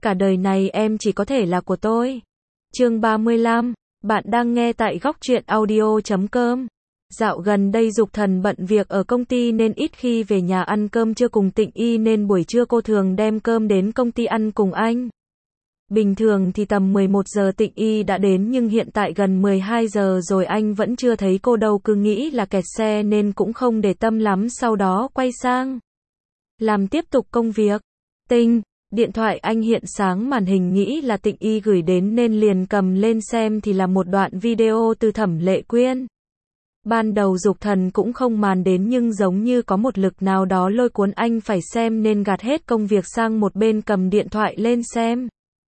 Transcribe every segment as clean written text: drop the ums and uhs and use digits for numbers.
Cả đời này em chỉ có thể là của tôi. Chương 35, bạn đang nghe tại góc truyện audio.com. Dạo gần đây Dục Thần bận việc ở công ty nên ít khi về nhà ăn cơm trưa cùng Tịnh Y, nên buổi trưa cô thường đem cơm đến công ty ăn cùng anh. Bình thường thì tầm 11 giờ Tịnh Y đã đến, nhưng hiện tại gần 12 giờ rồi anh vẫn chưa thấy cô đâu, cứ nghĩ là kẹt xe nên cũng không để tâm lắm, sau đó quay sang làm tiếp tục công việc. Tinh, điện thoại anh hiện sáng màn hình, nghĩ là Tịnh Y gửi đến nên liền cầm lên xem, thì là một đoạn video từ Thẩm Lệ Quyên. Ban đầu Dục Thần cũng không màn đến, nhưng giống như có một lực nào đó lôi cuốn anh phải xem nên gạt hết công việc sang một bên, cầm điện thoại lên xem.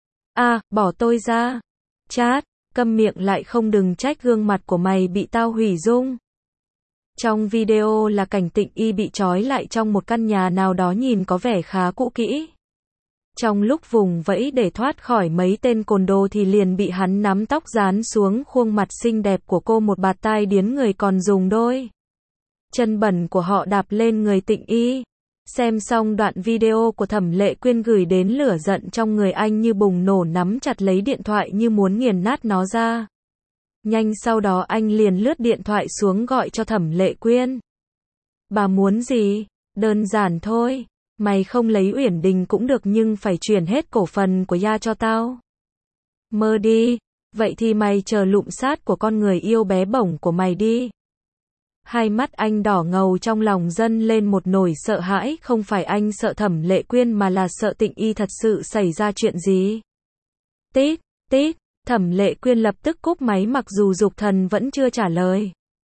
Bỏ tôi ra. Chát, câm miệng lại không, đừng trách gương mặt của mày bị tao hủy dung. Trong video là cảnh Tịnh Y bị trói lại trong một căn nhà nào đó nhìn có vẻ khá cũ kỹ. Trong lúc vùng vẫy để thoát khỏi mấy tên côn đồ thì liền bị hắn nắm tóc dán xuống khuôn mặt xinh đẹp của cô, một bạt tai điếng người, còn dùng đôi chân bẩn của họ đạp lên người Tịnh Y. Xem xong đoạn video của Thẩm Lệ Quyên gửi đến, lửa giận trong người anh như bùng nổ, nắm chặt lấy điện thoại như muốn nghiền nát nó ra. Nhanh sau đó anh liền lướt điện thoại xuống gọi cho Thẩm Lệ Quyên. Bà muốn gì? Đơn giản thôi. Mày không lấy Uyển Đình cũng được, nhưng phải chuyển hết cổ phần của Ya cho tao. Mơ đi. Vậy thì mày chờ lụm sát của con người yêu bé bỏng của mày đi. Hai mắt anh đỏ ngầu, trong lòng dâng lên một nỗi sợ hãi, không phải anh sợ Thẩm Lệ Quyên mà là sợ Tịnh Y thật sự xảy ra chuyện gì. Tít, tít, Thẩm Lệ Quyên lập tức cúp máy, mặc dù Dục Thần vẫn chưa trả lời.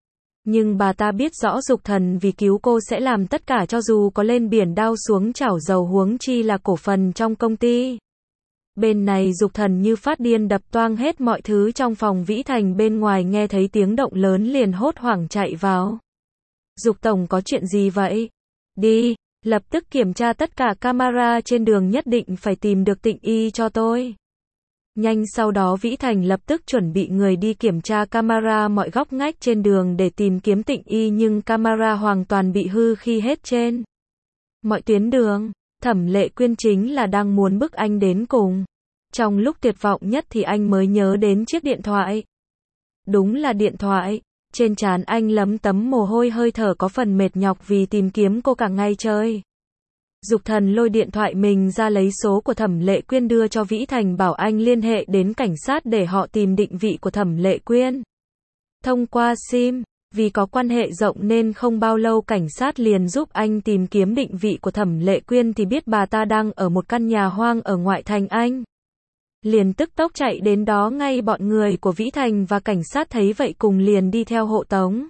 Nhưng bà ta biết rõ Dục Thần vì cứu cô sẽ làm tất cả, cho dù có lên biển đao xuống chảo dầu, huống chi là cổ phần trong công ty. Bên này Dục Thần như phát điên đập toang hết mọi thứ trong phòng. Vĩ Thành bên ngoài nghe thấy tiếng động lớn liền hốt hoảng chạy vào. Dục tổng, có chuyện gì vậy? Đi, lập tức kiểm tra tất cả camera trên đường, nhất định phải tìm được Tịnh Y cho tôi. Nhanh sau đó Vĩ Thành lập tức chuẩn bị người đi kiểm tra camera mọi góc ngách trên đường để tìm kiếm Tịnh Y, nhưng camera hoàn toàn bị hư khi hết trên mọi tuyến đường. Thẩm Lệ Quyên chính là đang muốn bức anh đến cùng. Trong lúc tuyệt vọng nhất thì anh mới nhớ đến chiếc điện thoại. Đúng là điện thoại. Trên trán anh lấm tấm mồ hôi, hơi thở có phần mệt nhọc vì tìm kiếm cô cả ngày trời. Dục Thần lôi điện thoại mình ra, lấy số của Thẩm Lệ Quyên đưa cho Vĩ Thành, bảo anh liên hệ đến cảnh sát để họ tìm định vị của Thẩm Lệ Quyên. Thông qua SIM, vì có quan hệ rộng nên không bao lâu cảnh sát liền giúp anh tìm kiếm định vị của Thẩm Lệ Quyên, thì biết bà ta đang ở một căn nhà hoang ở ngoại thành. Anh liền tức tốc chạy đến đó ngay. Bọn người của Vĩ Thành và cảnh sát thấy vậy cùng liền đi theo hộ tống.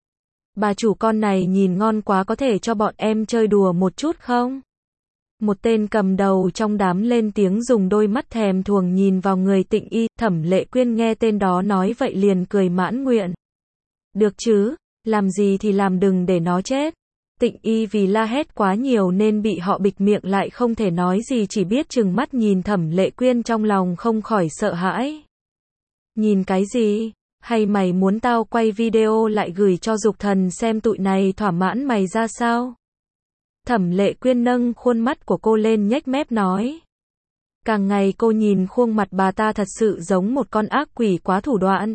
Bà chủ, con này nhìn ngon quá, có thể cho bọn em chơi đùa một chút không? Một tên cầm đầu trong đám lên tiếng, dùng đôi mắt thèm thuồng nhìn vào người Tịnh Y. Thẩm Lệ Quyên nghe tên đó nói vậy liền cười mãn nguyện. Được chứ, làm gì thì làm, đừng để nó chết. Tịnh Y vì la hét quá nhiều nên bị họ bịt miệng lại, không thể nói gì, chỉ biết trừng mắt nhìn Thẩm Lệ Quyên, trong lòng không khỏi sợ hãi. Nhìn cái gì? Hay mày muốn tao quay video lại gửi cho Dục Thần xem tụi này thỏa mãn mày ra sao? Thẩm Lệ Quyên nâng khuôn mắt của cô lên, nhếch mép nói. Càng ngày cô nhìn khuôn mặt bà ta thật sự giống một con ác quỷ, quá thủ đoạn,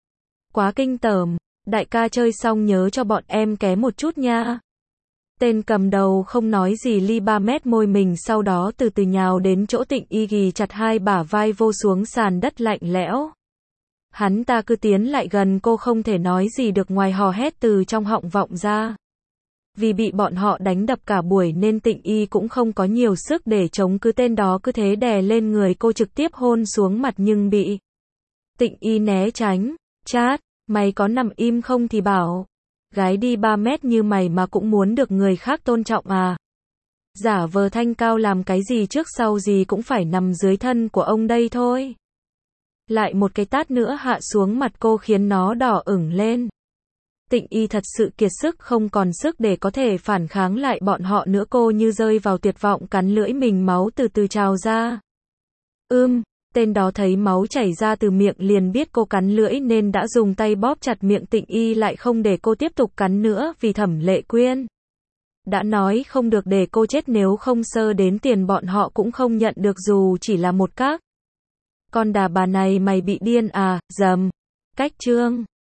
quá kinh tởm. Đại ca chơi xong nhớ cho bọn em ké một chút nha. Tên cầm đầu không nói gì, ly 3 mét môi mình, sau đó từ từ nhào đến chỗ Tịnh Y, ghì chặt hai bả vai vô xuống sàn đất lạnh lẽo. Hắn ta cứ tiến lại gần cô, không thể nói gì được ngoài hò hét từ trong họng vọng ra. Vì bị bọn họ đánh đập cả buổi nên Tịnh Y cũng không có nhiều sức để chống, cứ tên đó cứ thế đè lên người cô, trực tiếp hôn xuống mặt, nhưng bị Tịnh Y né tránh. Chát, mày có nằm im không thì bảo. Gái đi 3 mét như mày mà cũng muốn được người khác tôn trọng à? Giả vờ thanh cao làm cái gì, trước sau gì cũng phải nằm dưới thân của ông đây thôi. Lại một cái tát nữa hạ xuống mặt cô khiến nó đỏ ửng lên. Tịnh Y thật sự kiệt sức, không còn sức để có thể phản kháng lại bọn họ nữa, cô như rơi vào tuyệt vọng, cắn lưỡi mình, máu từ từ trào ra. Tên đó thấy máu chảy ra từ miệng liền biết cô cắn lưỡi nên đã dùng tay bóp chặt miệng Tịnh Y lại, không để cô tiếp tục cắn nữa, vì Thẩm Lệ Quyên Đã nói không được để cô chết nếu không sơ đến tiền bọn họ cũng không nhận được dù chỉ là một các. Con đà bà này mày bị điên à, dầm. Cách chương